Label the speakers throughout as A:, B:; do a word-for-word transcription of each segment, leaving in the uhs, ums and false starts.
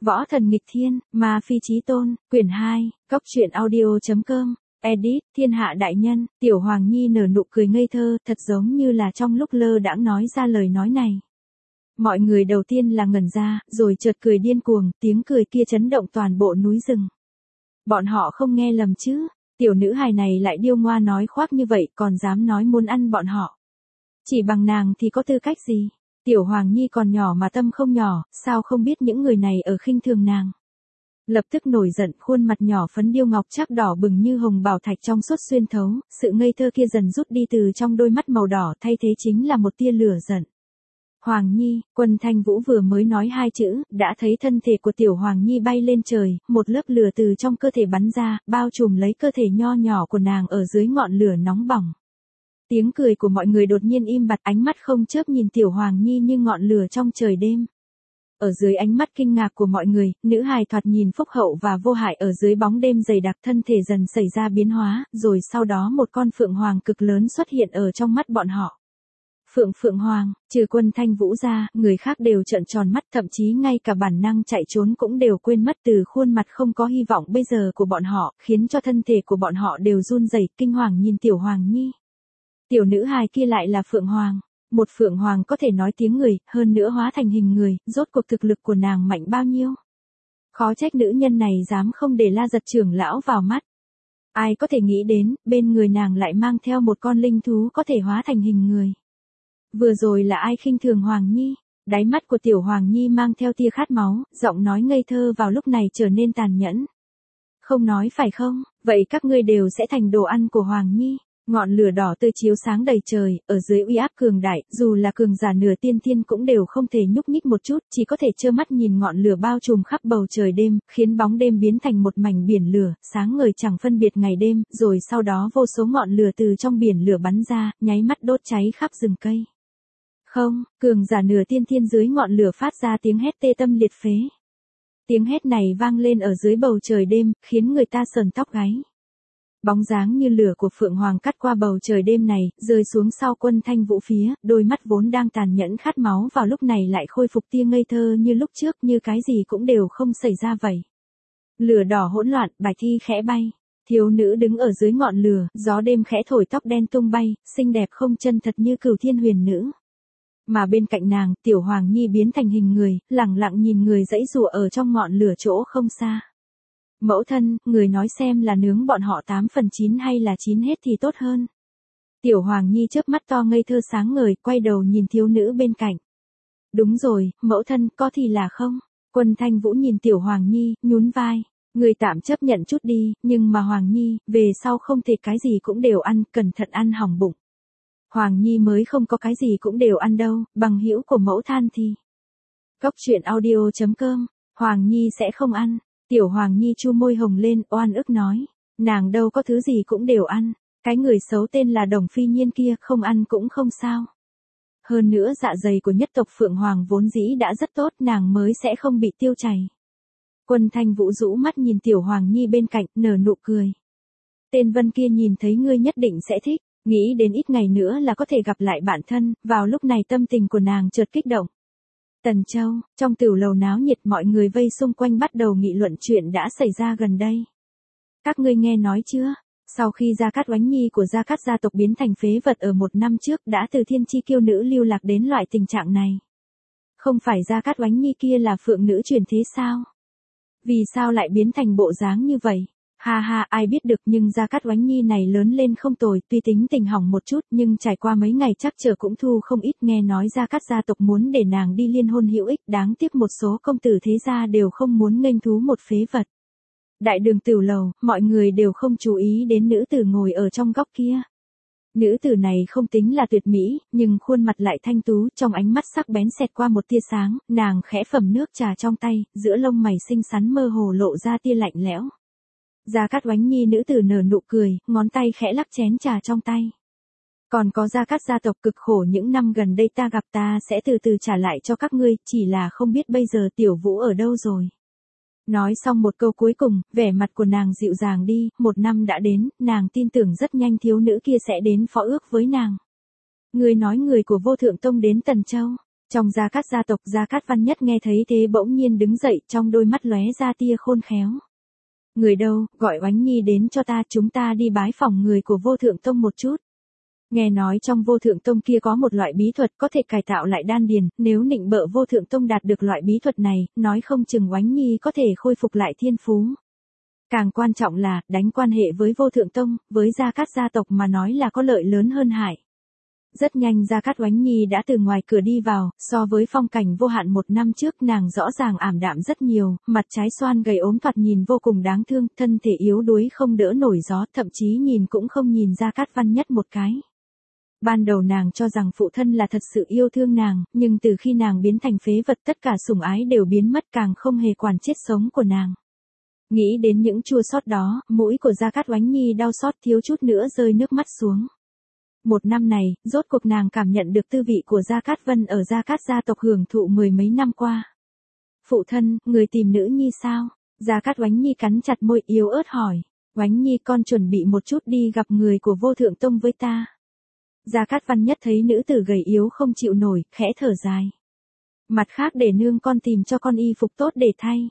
A: Võ thần nghịch thiên, ma phi chí tôn, quyển hai, cốc truyện audio chấm com, edit, thiên hạ đại nhân, Tiểu Hoàng Nhi nở nụ cười ngây thơ, thật giống như là trong lúc lơ đãng nói ra lời nói này. Mọi người đầu tiên là ngẩn ra, rồi chợt cười điên cuồng, tiếng cười kia chấn động toàn bộ núi rừng. Bọn họ không nghe lầm chứ, tiểu nữ hài này lại điêu ngoa nói khoác như vậy, còn dám nói muốn ăn bọn họ. Chỉ bằng nàng thì có tư cách gì? Tiểu Hoàng Nhi còn nhỏ mà tâm không nhỏ, sao không biết những người này ở khinh thường nàng. Lập tức nổi giận, khuôn mặt nhỏ phấn điêu ngọc chắc đỏ bừng như hồng bảo thạch trong suốt xuyên thấu, sự ngây thơ kia dần rút đi từ trong đôi mắt màu đỏ, thay thế chính là một tia lửa giận. Hoàng Nhi, Quân Thanh Vũ vừa mới nói hai chữ, đã thấy thân thể của Tiểu Hoàng Nhi bay lên trời, một lớp lửa từ trong cơ thể bắn ra, bao trùm lấy cơ thể nho nhỏ của nàng ở dưới ngọn lửa nóng bỏng. Tiếng cười của mọi người đột nhiên im bặt, ánh mắt không chớp nhìn Tiểu Hoàng Nhi như ngọn lửa trong trời đêm. Ở dưới ánh mắt kinh ngạc của mọi người, nữ hài thoạt nhìn phúc hậu và vô hại ở dưới bóng đêm dày đặc thân thể dần xảy ra biến hóa, rồi sau đó một con phượng hoàng cực lớn xuất hiện ở trong mắt bọn họ. Phượng Phượng Hoàng, trừ Quân Thanh Vũ ra, người khác đều trợn tròn mắt, thậm chí ngay cả bản năng chạy trốn cũng đều quên mất từ khuôn mặt không có hy vọng bây giờ của bọn họ, khiến cho thân thể của bọn họ đều run rẩy, kinh hoàng nhìn Tiểu Hoàng Nhi. Tiểu nữ hài kia lại là Phượng Hoàng, một Phượng Hoàng có thể nói tiếng người, hơn nữa hóa thành hình người, rốt cuộc thực lực của nàng mạnh bao nhiêu. Khó trách nữ nhân này dám không để La Giật trưởng lão vào mắt. Ai có thể nghĩ đến, bên người nàng lại mang theo một con linh thú có thể hóa thành hình người. Vừa rồi là ai khinh thường Hoàng Nhi? Đáy mắt của Tiểu Hoàng Nhi mang theo tia khát máu, giọng nói ngây thơ vào lúc này trở nên tàn nhẫn. Không nói phải không, vậy các ngươi đều sẽ thành đồ ăn của Hoàng Nhi. Ngọn lửa đỏ tươi chiếu sáng đầy trời, ở dưới uy áp cường đại, dù là cường giả nửa tiên thiên cũng đều không thể nhúc nhích một chút, chỉ có thể trơ mắt nhìn ngọn lửa bao trùm khắp bầu trời đêm, khiến bóng đêm biến thành một mảnh biển lửa, sáng ngời chẳng phân biệt ngày đêm, rồi sau đó vô số ngọn lửa từ trong biển lửa bắn ra, nháy mắt đốt cháy khắp rừng cây. Không, cường giả nửa tiên thiên dưới ngọn lửa phát ra tiếng hét tê tâm liệt phế. Tiếng hét này vang lên ở dưới bầu trời đêm, khiến người ta sờn tóc gáy. Bóng dáng như lửa của Phượng Hoàng cắt qua bầu trời đêm này, rơi xuống sau Quân Thanh Vũ phía, đôi mắt vốn đang tàn nhẫn khát máu vào lúc này lại khôi phục tia ngây thơ như lúc trước, như cái gì cũng đều không xảy ra vậy. Lửa đỏ hỗn loạn, bài thi khẽ bay. Thiếu nữ đứng ở dưới ngọn lửa, gió đêm khẽ thổi tóc đen tung bay, xinh đẹp không chân thật như cửu thiên huyền nữ. Mà bên cạnh nàng, Tiểu Hoàng Nhi biến thành hình người, lẳng lặng nhìn người dãy rụa ở trong ngọn lửa chỗ không xa. Mẫu thân, người nói xem là nướng bọn họ tám phần chín hay là chín hết thì tốt hơn. Tiểu Hoàng Nhi chớp mắt to ngây thơ sáng ngời, quay đầu nhìn thiếu nữ bên cạnh. Đúng rồi, mẫu thân, có thì là không. Quân Thanh Vũ nhìn Tiểu Hoàng Nhi, nhún vai. Người tạm chấp nhận chút đi, nhưng mà Hoàng Nhi, về sau không thể cái gì cũng đều ăn, cẩn thận ăn hỏng bụng. Hoàng Nhi mới không có cái gì cũng đều ăn đâu, bằng hữu của mẫu than thì. Cốc truyện audio chấm com, Hoàng Nhi sẽ không ăn. Tiểu Hoàng Nhi chu môi hồng lên, oan ức nói. Nàng đâu có thứ gì cũng đều ăn. Cái người xấu tên là Đồng Phi Nhiên kia không ăn cũng không sao. Hơn nữa dạ dày của nhất tộc Phượng Hoàng vốn dĩ đã rất tốt, nàng mới sẽ không bị tiêu chảy. Quân Thanh Vũ rũ mắt nhìn Tiểu Hoàng Nhi bên cạnh, nở nụ cười. Tên Vân kia nhìn thấy ngươi nhất định sẽ thích, nghĩ đến ít ngày nữa là có thể gặp lại bạn thân, vào lúc này tâm tình của nàng chợt kích động. Tần Châu, trong tửu lầu náo nhiệt mọi người vây xung quanh bắt đầu nghị luận chuyện đã xảy ra gần đây. Các ngươi nghe nói chưa? Sau khi Gia Cát Oánh Nhi của Gia Cát gia tộc biến thành phế vật ở một năm trước đã từ thiên chi kiêu nữ lưu lạc đến loại tình trạng này. Không phải Gia Cát Oánh Nhi kia là phượng nữ truyền thế sao? Vì sao lại biến thành bộ dáng như vậy? Ha ha, ai biết được, nhưng Gia Cát Oánh Nhi này lớn lên không tồi, tuy tính tình hỏng một chút nhưng trải qua mấy ngày chắc chờ cũng thu không ít. Nghe nói Gia Cát gia tộc muốn để nàng đi liên hôn hữu ích, đáng tiếc một số công tử thế gia đều không muốn nghênh thú một phế vật. Đại đường tửu lầu, mọi người đều không chú ý đến nữ tử ngồi ở trong góc kia. Nữ tử này không tính là tuyệt mỹ, nhưng khuôn mặt lại thanh tú, trong ánh mắt sắc bén xẹt qua một tia sáng, nàng khẽ phẩm nước trà trong tay, giữa lông mày xinh xắn mơ hồ lộ ra tia lạnh lẽo. Gia Cát Oánh Nhi nữ tử nở nụ cười, ngón tay khẽ lắc chén trà trong tay. Còn có Gia Cát gia tộc cực khổ những năm gần đây ta gặp, ta sẽ từ từ trả lại cho các ngươi, chỉ là không biết bây giờ Tiểu Vũ ở đâu rồi. Nói xong một câu cuối cùng, vẻ mặt của nàng dịu dàng đi, một năm đã đến, nàng tin tưởng rất nhanh thiếu nữ kia sẽ đến phó ước với nàng. Người nói người của Vô Thượng Tông đến Tần Châu. Trong Gia Cát gia tộc, Gia Cát Văn Nhất nghe thấy thế bỗng nhiên đứng dậy, trong đôi mắt lóe ra tia khôn khéo. Người đâu, gọi Oánh Nhi đến cho ta, chúng ta đi bái phỏng người của Vô Thượng Tông một chút. Nghe nói trong Vô Thượng Tông kia có một loại bí thuật có thể cải tạo lại đan điền, nếu nịnh bợ Vô Thượng Tông đạt được loại bí thuật này, nói không chừng Oánh Nhi có thể khôi phục lại thiên phú. Càng quan trọng là, đánh quan hệ với Vô Thượng Tông, với Gia Cát gia tộc mà nói là có lợi lớn hơn hại. Rất nhanh Gia Cát Oánh Nhi đã từ ngoài cửa đi vào, so với phong cảnh vô hạn một năm trước nàng rõ ràng ảm đạm rất nhiều, mặt trái xoan gầy ốm thoạt nhìn vô cùng đáng thương, thân thể yếu đuối không đỡ nổi gió, thậm chí nhìn cũng không nhìn Gia Cát Văn Nhất một cái. Ban đầu nàng cho rằng phụ thân là thật sự yêu thương nàng, nhưng từ khi nàng biến thành phế vật tất cả sủng ái đều biến mất, càng không hề quản chết sống của nàng. Nghĩ đến những chua xót đó, mũi của Gia Cát Oánh Nhi đau xót thiếu chút nữa rơi nước mắt xuống. Một năm này, rốt cuộc nàng cảm nhận được tư vị của Gia Cát Vân ở Gia Cát gia tộc hưởng thụ mười mấy năm qua. Phụ thân, người tìm nữ nhi sao? Gia Cát Oánh Nhi cắn chặt môi yếu ớt hỏi. Oánh Nhi, con chuẩn bị một chút đi gặp người của Vô Thượng Tông với ta. Gia Cát Văn Nhất thấy nữ tử gầy yếu không chịu nổi, khẽ thở dài. Mặt khác để nương con tìm cho con y phục tốt để thay.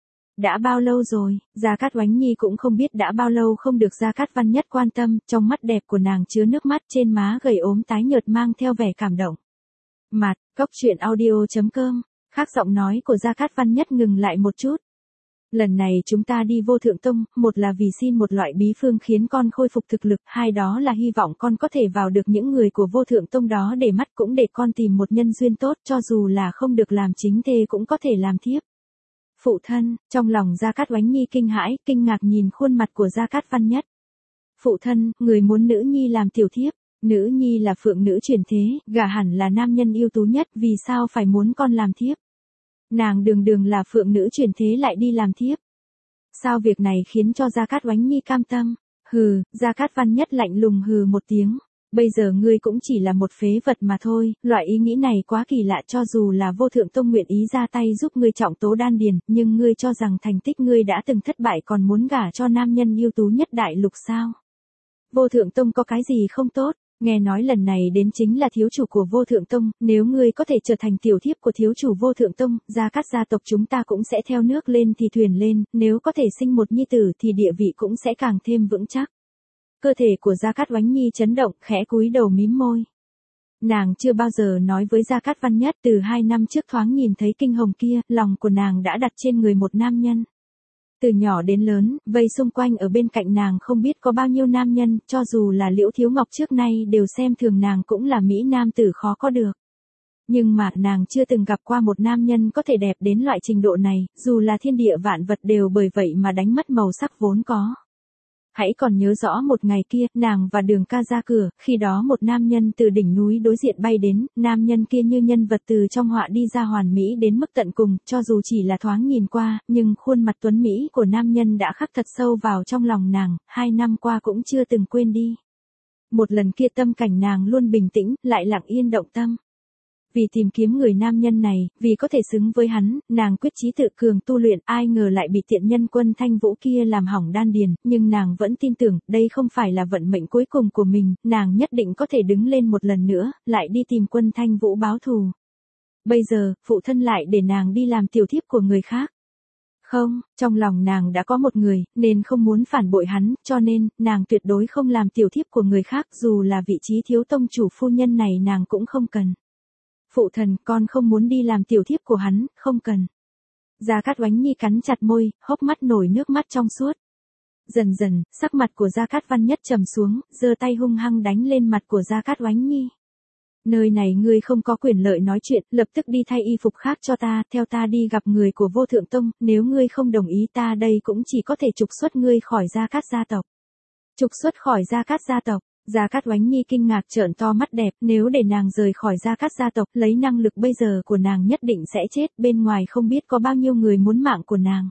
A: Đã bao lâu rồi, Gia Cát Oánh Nhi cũng không biết đã bao lâu không được Gia Cát Văn Nhất quan tâm, trong mắt đẹp của nàng chứa nước mắt, trên má gầy ốm tái nhợt mang theo vẻ cảm động. Mặt, cốc truyện audio chấm com, khác giọng nói của Gia Cát Văn Nhất ngừng lại một chút. Lần này chúng ta đi Vô Thượng Tông, một là vì xin một loại bí phương khiến con khôi phục thực lực, hai đó là hy vọng con có thể vào được những người của Vô Thượng Tông đó để mắt, cũng để con tìm một nhân duyên tốt, cho dù là không được làm chính thê cũng có thể làm thiếp. Phụ thân, trong lòng Gia Cát Oánh Nhi kinh hãi, kinh ngạc nhìn khuôn mặt của Gia Cát Văn Nhất. Phụ thân, người muốn nữ nhi làm tiểu thiếp, nữ nhi là phượng nữ truyền thế, gả hẳn là nam nhân ưu tú nhất, vì sao phải muốn con làm thiếp? Nàng đường đường là phượng nữ truyền thế lại đi làm thiếp. Sao việc này khiến cho Gia Cát Oánh Nhi cam tâm? Hừ, Gia Cát Văn Nhất lạnh lùng hừ một tiếng. Bây giờ ngươi cũng chỉ là một phế vật mà thôi, loại ý nghĩ này quá kỳ lạ, cho dù là Vô Thượng Tông nguyện ý ra tay giúp ngươi trọng tố đan điền, nhưng ngươi cho rằng thành tích ngươi đã từng thất bại còn muốn gả cho nam nhân ưu tú nhất đại lục sao? Vô Thượng Tông có cái gì không tốt? Nghe nói lần này đến chính là thiếu chủ của Vô Thượng Tông, nếu ngươi có thể trở thành tiểu thiếp của thiếu chủ Vô Thượng Tông, Gia Cát gia tộc chúng ta cũng sẽ theo nước lên thì thuyền lên, nếu có thể sinh một nhi tử thì địa vị cũng sẽ càng thêm vững chắc. Cơ thể của Gia Cát Oánh Nhi chấn động, khẽ cúi đầu mím môi. Nàng chưa bao giờ nói với Gia Cát Văn Nhất, từ hai năm trước thoáng nhìn thấy kinh hồng kia, lòng của nàng đã đặt trên người một nam nhân. Từ nhỏ đến lớn, vây xung quanh ở bên cạnh nàng không biết có bao nhiêu nam nhân, cho dù là Liễu Thiếu Ngọc trước nay đều xem thường nàng cũng là mỹ nam tử khó có được. Nhưng mà nàng chưa từng gặp qua một nam nhân có thể đẹp đến loại trình độ này, dù là thiên địa vạn vật đều bởi vậy mà đánh mất màu sắc vốn có. Hãy còn nhớ rõ một ngày kia, nàng và Đường Ca ra cửa, khi đó một nam nhân từ đỉnh núi đối diện bay đến, nam nhân kia như nhân vật từ trong họa đi ra, hoàn mỹ đến mức tận cùng, cho dù chỉ là thoáng nhìn qua, nhưng khuôn mặt tuấn mỹ của nam nhân đã khắc thật sâu vào trong lòng nàng, hai năm qua cũng chưa từng quên đi. Một lần kia tâm cảnh nàng luôn bình tĩnh, lại lặng yên động tâm. Vì tìm kiếm người nam nhân này, vì có thể xứng với hắn, nàng quyết chí tự cường tu luyện, ai ngờ lại bị tiện nhân Quân Thanh Vũ kia làm hỏng đan điền, nhưng nàng vẫn tin tưởng, đây không phải là vận mệnh cuối cùng của mình, nàng nhất định có thể đứng lên một lần nữa, lại đi tìm Quân Thanh Vũ báo thù. Bây giờ, phụ thân lại để nàng đi làm tiểu thiếp của người khác. Không, trong lòng nàng đã có một người, nên không muốn phản bội hắn, cho nên, nàng tuyệt đối không làm tiểu thiếp của người khác, dù là vị trí thiếu tông chủ phu nhân này nàng cũng không cần. Phụ thần, con không muốn đi làm tiểu thiếp của hắn, không cần. Gia Cát Oánh Nhi cắn chặt môi, hốc mắt nổi nước mắt trong suốt. Dần dần, sắc mặt của Gia Cát Văn Nhất trầm xuống, giơ tay hung hăng đánh lên mặt của Gia Cát Oánh Nhi. Nơi này ngươi không có quyền lợi nói chuyện, lập tức đi thay y phục khác cho ta, theo ta đi gặp người của Vô Thượng Tông, nếu ngươi không đồng ý ta đây cũng chỉ có thể trục xuất ngươi khỏi Gia Cát gia tộc. Trục xuất khỏi Gia Cát gia tộc. Gia Cát Oánh Nhi kinh ngạc trợn to mắt đẹp, nếu để nàng rời khỏi Gia Cát gia tộc, lấy năng lực bây giờ của nàng nhất định sẽ chết, bên ngoài không biết có bao nhiêu người muốn mạng của nàng.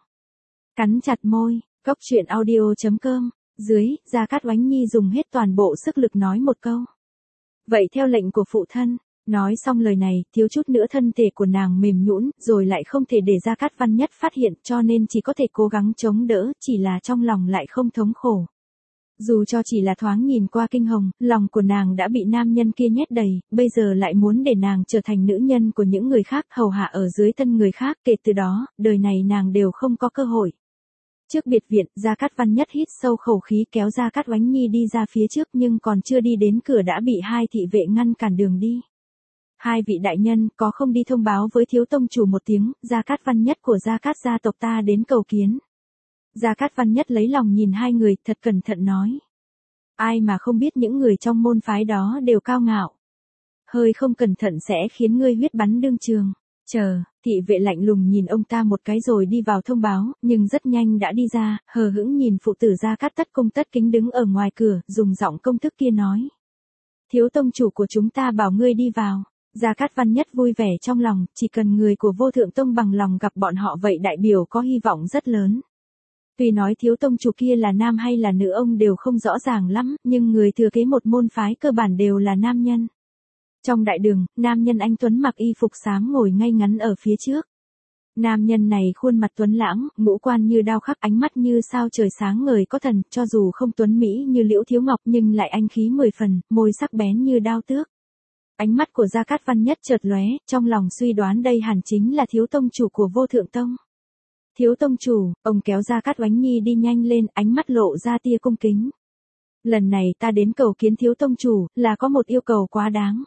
A: Cắn chặt môi, cốc truyện audio chấm com, dưới, Gia Cát Oánh Nhi dùng hết toàn bộ sức lực nói một câu. Vậy theo lệnh của phụ thân, nói xong lời này, thiếu chút nữa thân thể của nàng mềm nhũn, rồi lại không thể để Gia Cát Văn Nhất phát hiện, cho nên chỉ có thể cố gắng chống đỡ, chỉ là trong lòng lại không thống khổ. Dù cho chỉ là thoáng nhìn qua kinh hồng, lòng của nàng đã bị nam nhân kia nhét đầy, bây giờ lại muốn để nàng trở thành nữ nhân của những người khác, hầu hạ ở dưới thân người khác, kể từ đó, đời này nàng đều không có cơ hội. Trước biệt viện, Gia Cát Văn Nhất hít sâu khẩu khí kéo Gia Cát Oánh Nhi đi ra phía trước nhưng còn chưa đi đến cửa đã bị hai thị vệ ngăn cản đường đi. Hai vị đại nhân, có không đi thông báo với thiếu tông chủ một tiếng, Gia Cát Văn Nhất của Gia Cát gia tộc ta đến cầu kiến. Gia Cát Văn Nhất lấy lòng nhìn hai người, thật cẩn thận nói. Ai mà không biết những người trong môn phái đó đều cao ngạo. Hơi không cẩn thận sẽ khiến ngươi huyết bắn đương trường. Chờ, thị vệ lạnh lùng nhìn ông ta một cái rồi đi vào thông báo, nhưng rất nhanh đã đi ra, hờ hững nhìn phụ tử Gia Cát tất công tất kính đứng ở ngoài cửa, dùng giọng công thức kia nói. Thiếu tông chủ của chúng ta bảo ngươi đi vào. Gia Cát Văn Nhất vui vẻ trong lòng, chỉ cần người của vô thượng tông bằng lòng gặp bọn họ vậy đại biểu có hy vọng rất lớn. Tuy nói thiếu tông chủ kia là nam hay là nữ ông đều không rõ ràng lắm, nhưng người thừa kế một môn phái cơ bản đều là nam nhân. Trong đại đường, nam nhân anh tuấn mặc y phục xám ngồi ngay ngắn ở phía trước. Nam nhân này khuôn mặt tuấn lãng, ngũ quan như đao khắc, ánh mắt như sao trời sáng ngời có thần, cho dù không tuấn mỹ như Liễu Thiếu Ngọc nhưng lại anh khí mười phần, môi sắc bén như đao tước. Ánh mắt của Gia Cát Văn Nhất chợt lóe, trong lòng suy đoán đây hẳn chính là thiếu tông chủ của vô thượng tông. Thiếu tông chủ, ông kéo Gia Cát Oánh Nhi đi nhanh lên, ánh mắt lộ ra tia cung kính. Lần này ta đến cầu kiến thiếu tông chủ, là có một yêu cầu quá đáng.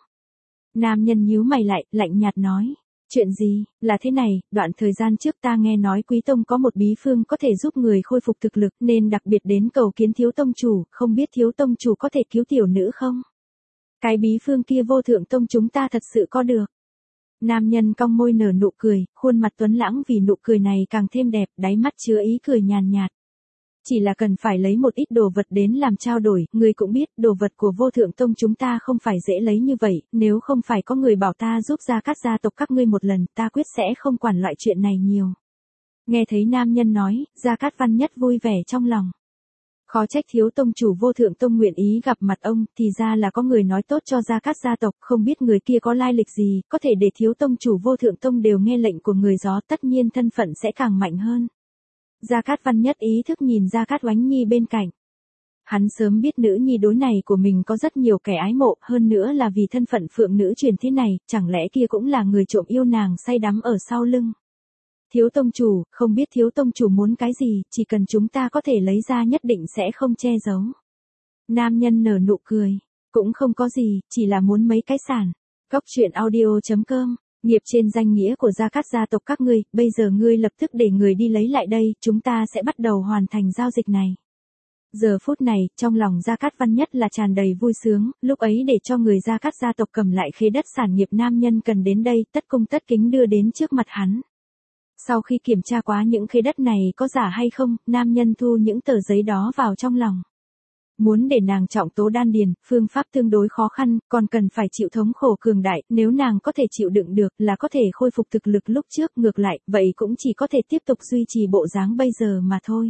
A: Nam nhân nhíu mày lại, lạnh nhạt nói. Chuyện gì, là thế này, đoạn thời gian trước ta nghe nói quý tông có một bí phương có thể giúp người khôi phục thực lực nên đặc biệt đến cầu kiến thiếu tông chủ, không biết thiếu tông chủ có thể cứu tiểu nữ không? Cái bí phương kia vô thượng tông chúng ta thật sự có được. Nam nhân cong môi nở nụ cười, khuôn mặt tuấn lãng vì nụ cười này càng thêm đẹp, đáy mắt chứa ý cười nhàn nhạt. Chỉ là cần phải lấy một ít đồ vật đến làm trao đổi, người cũng biết, đồ vật của vô thượng tông chúng ta không phải dễ lấy như vậy, nếu không phải có người bảo ta giúp Gia Cát gia tộc các ngươi một lần, ta quyết sẽ không quản loại chuyện này nhiều. Nghe thấy nam nhân nói, Gia Cát Văn Nhất vui vẻ trong lòng. Khó trách thiếu tông chủ vô thượng tông nguyện ý gặp mặt ông, thì ra là có người nói tốt cho Gia Cát gia tộc, không biết người kia có lai lịch gì, có thể để thiếu tông chủ vô thượng tông đều nghe lệnh của người gió, tất nhiên thân phận sẽ càng mạnh hơn. Gia Cát Văn Nhất ý thức nhìn Gia Cát Oánh Nhi bên cạnh. Hắn sớm biết nữ nhi đối này của mình có rất nhiều kẻ ái mộ, hơn nữa là vì thân phận phượng nữ truyền thế này, chẳng lẽ kia cũng là người trộm yêu nàng say đắm ở sau lưng. Thiếu tông chủ, không biết thiếu tông chủ muốn cái gì, chỉ cần chúng ta có thể lấy ra nhất định sẽ không che giấu. Nam nhân nở nụ cười, cũng không có gì, chỉ là muốn mấy cái sản. Cóc truyện audio chấm com, nghiệp trên danh nghĩa của Gia Cát gia tộc các ngươi, bây giờ ngươi lập tức để người đi lấy lại đây, chúng ta sẽ bắt đầu hoàn thành giao dịch này. Giờ phút này, trong lòng Gia Cát Văn Nhất là tràn đầy vui sướng, lúc ấy để cho người Gia Cát gia tộc cầm lại khế đất sản nghiệp nam nhân cần đến đây, tất cung tất kính đưa đến trước mặt hắn. Sau khi kiểm tra quá những khế đất này có giả hay không, nam nhân thu những tờ giấy đó vào trong lòng. Muốn để nàng trọng tố đan điền, phương pháp tương đối khó khăn, còn cần phải chịu thống khổ cường đại, nếu nàng có thể chịu đựng được là có thể khôi phục thực lực lúc trước, ngược lại, vậy cũng chỉ có thể tiếp tục duy trì bộ dáng bây giờ mà thôi.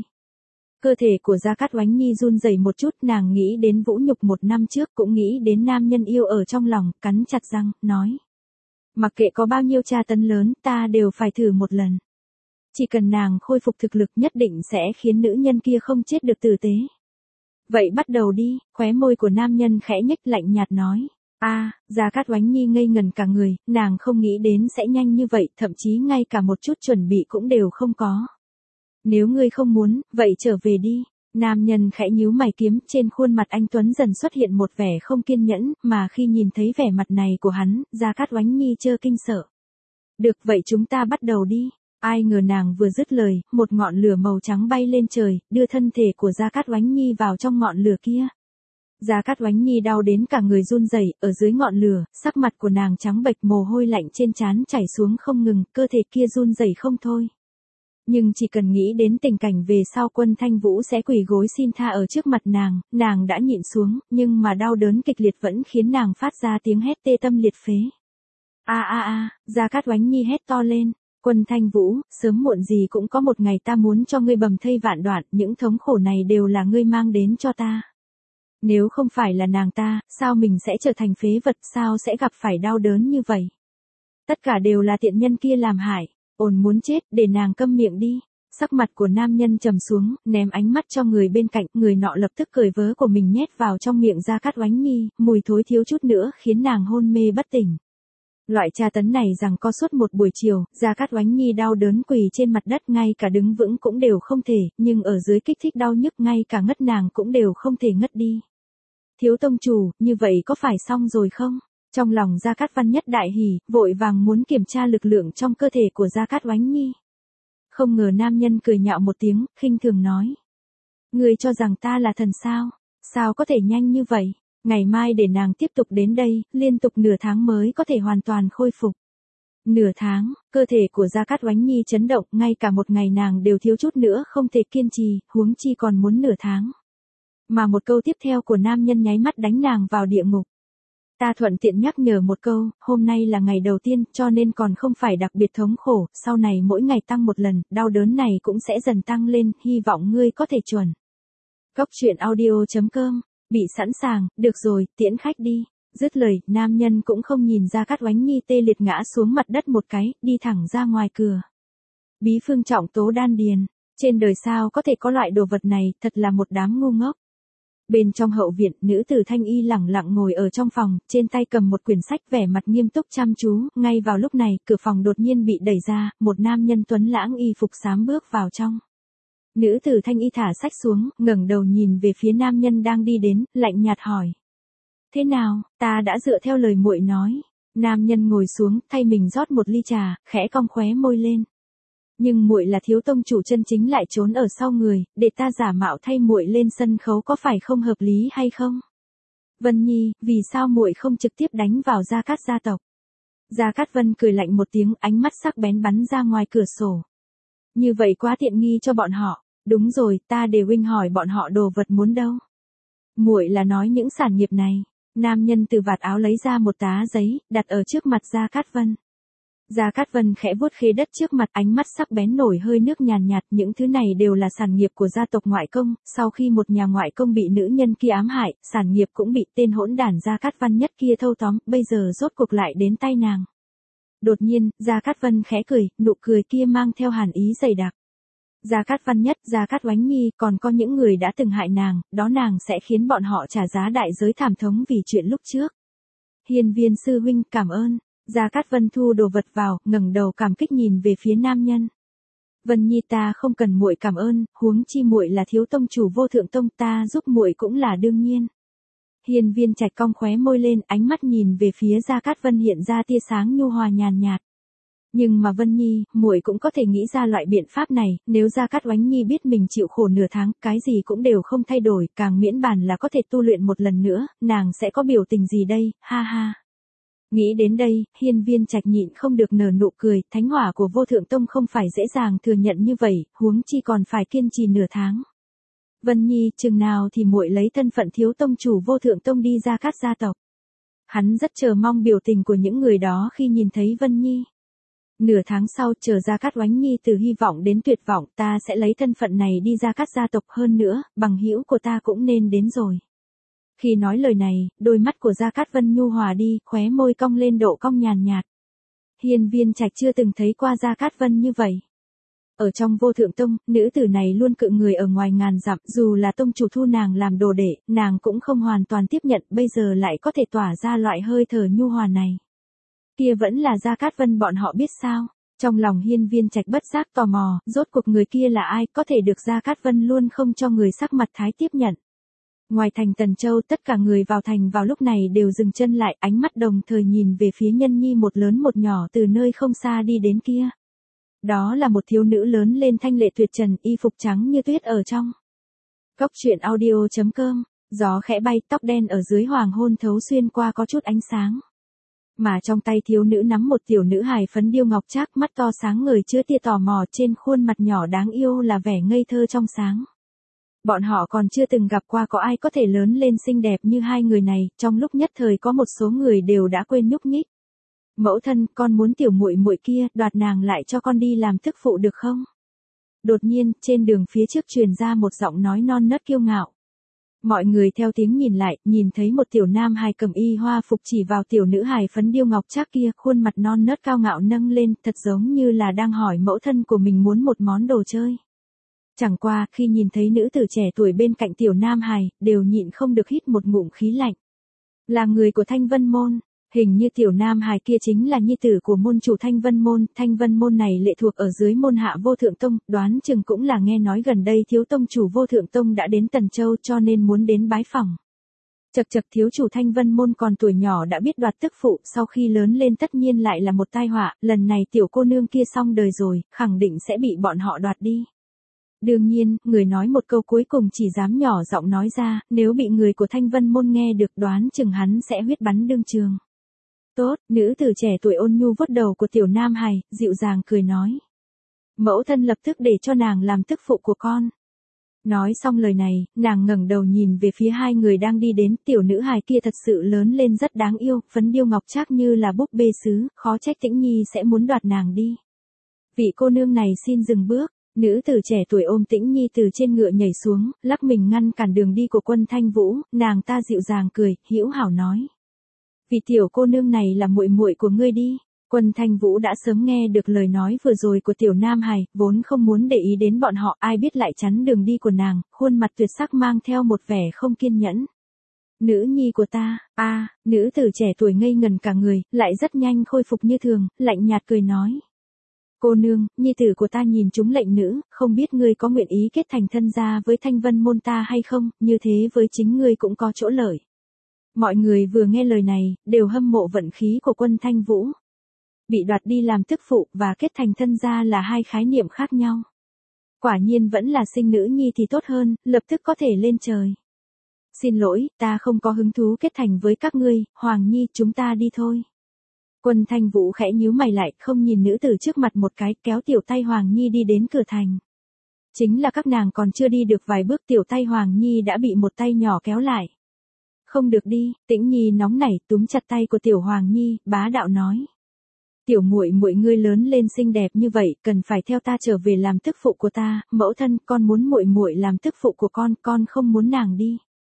A: Cơ thể của Gia Cát Oánh Nhi run rẩy một chút, nàng nghĩ đến vũ nhục một năm trước, cũng nghĩ đến nam nhân yêu ở trong lòng, cắn chặt răng, nói. Mặc kệ có bao nhiêu tra tấn lớn, ta đều phải thử một lần. Chỉ cần nàng khôi phục thực lực nhất định sẽ khiến nữ nhân kia không chết được tử tế. Vậy bắt đầu đi, khóe môi của nam nhân khẽ nhếch lạnh nhạt nói. A, à, Gia Cát Oánh Nhi ngây ngần cả người, nàng không nghĩ đến sẽ nhanh như vậy, thậm chí ngay cả một chút chuẩn bị cũng đều không có. Nếu ngươi không muốn, vậy trở về đi. Nam nhân khẽ nhíu mày, kiếm trên khuôn mặt anh tuấn dần xuất hiện một vẻ không kiên nhẫn, mà khi nhìn thấy vẻ mặt này của hắn, Gia Cát Oánh Nhi chơ kinh sợ. Được vậy chúng ta bắt đầu đi. Ai ngờ nàng vừa dứt lời, một ngọn lửa màu trắng bay lên trời, đưa thân thể của Gia Cát Oánh Nhi vào trong ngọn lửa kia. Gia Cát Oánh Nhi đau đến cả người run rẩy, ở dưới ngọn lửa, sắc mặt của nàng trắng bệch, mồ hôi lạnh trên trán chảy xuống không ngừng, cơ thể kia run rẩy không thôi. Nhưng chỉ cần nghĩ đến tình cảnh về sau Quân Thanh Vũ sẽ quỳ gối xin tha ở trước mặt nàng, nàng đã nhịn xuống, nhưng mà đau đớn kịch liệt vẫn khiến nàng phát ra tiếng hét tê tâm liệt phế. A a a, Gia Cát Oánh Nhi hét to lên. Quân Thanh Vũ, sớm muộn gì cũng có một ngày ta muốn cho ngươi bầm thây vạn đoạn, những thống khổ này đều là ngươi mang đến cho ta. Nếu không phải là nàng ta, sao mình sẽ trở thành phế vật, sao sẽ gặp phải đau đớn như vậy? Tất cả đều là tiện nhân kia làm hại, ồn muốn chết, để nàng câm miệng đi. Sắc mặt của nam nhân trầm xuống, ném ánh mắt cho người bên cạnh, người nọ lập tức cởi vớ của mình nhét vào trong miệng Gia Cát Oánh Nhi, mùi thối thiếu chút nữa khiến nàng hôn mê bất tỉnh. Loại tra tấn này rằng có suốt một buổi chiều, Gia Cát Oánh Nhi đau đớn quỳ trên mặt đất, ngay cả đứng vững cũng đều không thể, nhưng ở dưới kích thích đau nhức ngay cả ngất nàng cũng đều không thể ngất đi. Thiếu tông chủ, như vậy có phải xong rồi không? Trong lòng Gia Cát Văn Nhất đại hỉ, vội vàng muốn kiểm tra lực lượng trong cơ thể của Gia Cát Oánh Nhi. Không ngờ nam nhân cười nhạo một tiếng, khinh thường nói. Ngươi cho rằng ta là thần sao? Sao có thể nhanh như vậy? Ngày mai để nàng tiếp tục đến đây, liên tục nửa tháng mới có thể hoàn toàn khôi phục. Nửa tháng, cơ thể của Gia Cát Oánh Nhi chấn động, ngay cả một ngày nàng đều thiếu chút nữa không thể kiên trì, huống chi còn muốn nửa tháng. Mà một câu tiếp theo của nam nhân nháy mắt đánh nàng vào địa ngục. Ta thuận tiện nhắc nhở một câu, hôm nay là ngày đầu tiên, cho nên còn không phải đặc biệt thống khổ, sau này mỗi ngày tăng một lần, đau đớn này cũng sẽ dần tăng lên, hy vọng ngươi có thể chuẩn. Cốc truyện audio chấm com, bị sẵn sàng, được rồi, tiễn khách đi. Dứt lời, nam nhân cũng không nhìn Gia Cát Oánh Nhi tê liệt ngã xuống mặt đất một cái, đi thẳng ra ngoài cửa. Bí phương trọng tố đan điền, trên đời sao có thể có loại đồ vật này, thật là một đám ngu ngốc. Bên trong hậu viện, nữ tử Thanh Y lẳng lặng ngồi ở trong phòng, trên tay cầm một quyển sách vẻ mặt nghiêm túc chăm chú, ngay vào lúc này, cửa phòng đột nhiên bị đẩy ra, một nam nhân tuấn lãng y phục xám bước vào trong. Nữ tử Thanh Y thả sách xuống, ngẩng đầu nhìn về phía nam nhân đang đi đến, lạnh nhạt hỏi. Thế nào, ta đã dựa theo lời muội nói. Nam nhân ngồi xuống, thay mình rót một ly trà, khẽ cong khóe môi lên. Nhưng muội là thiếu tông chủ chân chính lại trốn ở sau người, để ta giả mạo thay muội lên sân khấu có phải không hợp lý hay không? Vân Nhi, vì sao muội không trực tiếp đánh vào Gia Cát gia tộc? Gia Cát Vân cười lạnh một tiếng, ánh mắt sắc bén bắn ra ngoài cửa sổ. Như vậy quá tiện nghi cho bọn họ. Đúng rồi, ta để huynh hỏi bọn họ đồ vật muốn đâu. Muội là nói những sản nghiệp này. Nam nhân từ vạt áo lấy ra một tá giấy, đặt ở trước mặt Gia Cát Vân. Gia Cát Vân khẽ vuốt khế đất trước mặt, ánh mắt sắc bén nổi hơi nước nhàn nhạt, những thứ này đều là sản nghiệp của gia tộc ngoại công, sau khi một nhà ngoại công bị nữ nhân kia ám hại, sản nghiệp cũng bị tên hỗn đản Gia Cát Văn Nhất kia thâu tóm, bây giờ rốt cuộc lại đến tay nàng. Đột nhiên, Gia Cát Vân khẽ cười, nụ cười kia mang theo hàn ý dày đặc. Gia Cát Văn Nhất, Gia Cát Oánh Nhi, còn có những người đã từng hại nàng, đó nàng sẽ khiến bọn họ trả giá đại giới thảm thống vì chuyện lúc trước. Hiên Viên sư huynh, cảm ơn. Gia Cát Vân thu đồ vật vào, ngẩng đầu cảm kích nhìn về phía nam nhân. Vân Nhi, ta không cần muội cảm ơn, huống chi muội là thiếu tông chủ Vô Thượng Tông, ta giúp muội cũng là đương nhiên. Hiên Viên Trạch cong khóe môi lên, ánh mắt nhìn về phía Gia Cát Vân hiện ra tia sáng nhu hòa nhàn nhạt. Nhưng mà Vân Nhi, muội cũng có thể nghĩ ra loại biện pháp này, nếu Gia Cát Oánh Nhi biết mình chịu khổ nửa tháng, cái gì cũng đều không thay đổi, càng miễn bàn là có thể tu luyện một lần nữa, nàng sẽ có biểu tình gì đây, ha ha. Nghĩ đến đây, Hiên Viên Trạch nhịn không được nở nụ cười, thánh hỏa của Vô Thượng Tông không phải dễ dàng thừa nhận như vậy, huống chi còn phải kiên trì nửa tháng. Vân Nhi, chừng nào thì muội lấy thân phận thiếu tông chủ Vô Thượng Tông đi Gia Cát gia tộc. Hắn rất chờ mong biểu tình của những người đó khi nhìn thấy Vân Nhi. Nửa tháng sau, chờ Gia Cát Oánh Nhi từ hy vọng đến tuyệt vọng, ta sẽ lấy thân phận này đi Gia Cát gia tộc, hơn nữa, bằng hữu của ta cũng nên đến rồi. Khi nói lời này, đôi mắt của Gia Cát Vân nhu hòa đi, khóe môi cong lên độ cong nhàn nhạt. Hiên Viên Trạch chưa từng thấy qua Gia Cát Vân như vậy. Ở trong Vô Thượng Tông, nữ tử này luôn cự người ở ngoài ngàn dặm, dù là tông chủ thu nàng làm đồ đệ, nàng cũng không hoàn toàn tiếp nhận, bây giờ lại có thể tỏa ra loại hơi thở nhu hòa này. Kia vẫn là Gia Cát Vân bọn họ biết sao? Trong lòng Hiên Viên Trạch bất giác tò mò, rốt cuộc người kia là ai, có thể được Gia Cát Vân luôn không cho người sắc mặt thái tiếp nhận. Ngoài thành Tần Châu, tất cả người vào thành vào lúc này đều dừng chân lại, ánh mắt đồng thời nhìn về phía nhân nhi một lớn một nhỏ từ nơi không xa đi đến kia. Đó là một thiếu nữ lớn lên thanh lệ tuyệt trần, y phục trắng như tuyết ở trong. Cốc truyện audio chấm com, gió khẽ bay, tóc đen ở dưới hoàng hôn thấu xuyên qua có chút ánh sáng. Mà trong tay thiếu nữ nắm một tiểu nữ hài phấn điêu ngọc trác, mắt to sáng ngời chứa tia tò mò, trên khuôn mặt nhỏ đáng yêu là vẻ ngây thơ trong sáng. Bọn họ còn chưa từng gặp qua có ai có thể lớn lên xinh đẹp như hai người này, trong lúc nhất thời có một số người đều đã quên nhúc nhích. Mẫu thân, con muốn tiểu muội muội kia, đoạt nàng lại cho con đi làm thức phụ được không? Đột nhiên, trên đường phía trước truyền ra một giọng nói non nớt kiêu ngạo. Mọi người theo tiếng nhìn lại, nhìn thấy một tiểu nam hài cầm y hoa phục chỉ vào tiểu nữ hài phấn điêu ngọc trác kia, khuôn mặt non nớt cao ngạo nâng lên, thật giống như là đang hỏi mẫu thân của mình muốn một món đồ chơi. Chẳng qua, khi nhìn thấy nữ tử trẻ tuổi bên cạnh tiểu nam hài, đều nhịn không được hít một ngụm khí lạnh. Là người của Thanh Vân Môn, hình như tiểu nam hài kia chính là nhi tử của môn chủ Thanh Vân Môn, Thanh Vân Môn này lệ thuộc ở dưới môn hạ Vô Thượng Tông, đoán chừng cũng là nghe nói gần đây thiếu tông chủ Vô Thượng Tông đã đến Tần Châu cho nên muốn đến bái phỏng. Chật chật, thiếu chủ Thanh Vân Môn còn tuổi nhỏ đã biết đoạt tức phụ, sau khi lớn lên tất nhiên lại là một tai họa, lần này tiểu cô nương kia xong đời rồi, khẳng định sẽ bị bọn họ đoạt đi. Đương nhiên, người nói một câu cuối cùng chỉ dám nhỏ giọng nói ra, nếu bị người của Thanh Vân Môn nghe được đoán chừng hắn sẽ huyết bắn đương trường. Tốt, nữ tử trẻ tuổi ôn nhu vuốt đầu của tiểu nam hài, dịu dàng cười nói. Mẫu thân lập tức để cho nàng làm tức phụ của con. Nói xong lời này, nàng ngẩng đầu nhìn về phía hai người đang đi đến, tiểu nữ hài kia thật sự lớn lên rất đáng yêu, phấn điêu ngọc trác như là búp bê sứ, khó trách Tĩnh Nhi sẽ muốn đoạt nàng đi. Vị cô nương này xin dừng bước. Nữ tử trẻ tuổi ôm Tĩnh Nhi từ trên ngựa nhảy xuống, lắc mình ngăn cản đường đi của Quân Thanh Vũ, nàng ta dịu dàng cười, hữu hảo nói. Vì tiểu cô nương này là muội muội của ngươi đi. Quân Thanh Vũ đã sớm nghe được lời nói vừa rồi của tiểu nam hài, vốn không muốn để ý đến bọn họ, ai biết lại chắn đường đi của nàng, khuôn mặt tuyệt sắc mang theo một vẻ không kiên nhẫn. Nữ nhi của ta, a, à, nữ tử trẻ tuổi ngây ngần cả người, lại rất nhanh khôi phục như thường, lạnh nhạt cười nói. Cô nương, nhi tử của ta nhìn chúng lệnh nữ, không biết ngươi có nguyện ý kết thành thân gia với Thanh Vân Môn ta hay không, như thế với chính ngươi cũng có chỗ lợi. Mọi người vừa nghe lời này, đều hâm mộ vận khí của Quân Thanh Vũ. Bị đoạt đi làm tức phụ và kết thành thân gia là hai khái niệm khác nhau. Quả nhiên vẫn là sinh nữ nhi thì tốt hơn, lập tức có thể lên trời. Xin lỗi, ta không có hứng thú kết thành với các ngươi, Hoàng Nhi, chúng ta đi thôi. Quân Thanh Vũ khẽ nhíu mày lại, không nhìn nữ tử trước mặt một cái, kéo tiểu tay Hoàng Nhi đi đến cửa thành. Chính là các nàng còn chưa đi được vài bước, tiểu tay Hoàng Nhi đã bị một tay nhỏ kéo lại. Không được đi, Tĩnh Nhi nóng nảy túm chặt tay của tiểu Hoàng Nhi, bá đạo nói. Tiểu muội muội ngươi lớn lên xinh đẹp như vậy, cần phải theo ta trở về làm tức phụ của ta, mẫu thân, con muốn muội muội làm tức phụ của con, con không muốn nàng đi.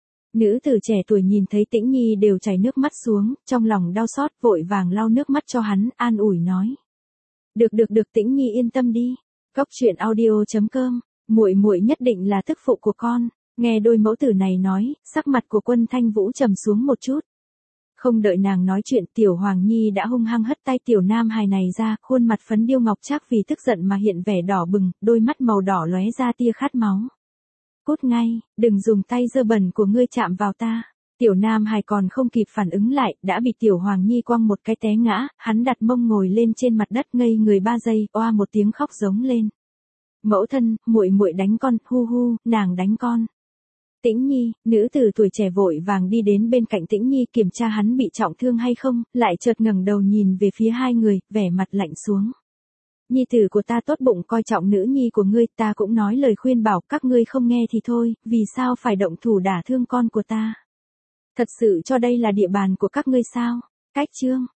A: Nữ tử trẻ tuổi nhìn thấy Tĩnh Nhi đều chảy nước mắt xuống, trong lòng đau xót, vội vàng lau nước mắt cho hắn, an ủi nói. Được được được, Tĩnh Nhi yên tâm đi. Cốc truyện audio chấm com, muội muội nhất định là tức phụ của con. Nghe đôi mẫu tử này nói, sắc mặt của Quân Thanh Vũ trầm xuống một chút. Không đợi nàng nói chuyện, tiểu Hoàng Nhi đã hung hăng hất tay tiểu nam hài này ra, khuôn mặt phấn điêu ngọc trác vì tức giận mà hiện vẻ đỏ bừng, đôi mắt màu đỏ lóe ra tia khát máu. Cút ngay, đừng dùng tay dơ bẩn của ngươi chạm vào ta. Tiểu nam hài còn không kịp phản ứng lại, đã bị tiểu Hoàng Nhi quăng một cái té ngã, hắn đặt mông ngồi lên trên mặt đất ngây người ba giây, oa một tiếng khóc giống lên. Mẫu thân, muội muội đánh con, hu hu, nàng đánh con. Tĩnh Nhi, nữ tử tuổi trẻ vội vàng đi đến bên cạnh Tĩnh Nhi kiểm tra hắn bị trọng thương hay không, lại chợt ngẩng đầu nhìn về phía hai người, vẻ mặt lạnh xuống. Nhi tử của ta tốt bụng coi trọng nữ nhi của ngươi, ta cũng nói lời khuyên bảo các ngươi không nghe thì thôi, vì sao phải động thủ đả thương con của ta? Thật sự cho đây là địa bàn của các ngươi sao? Cách chương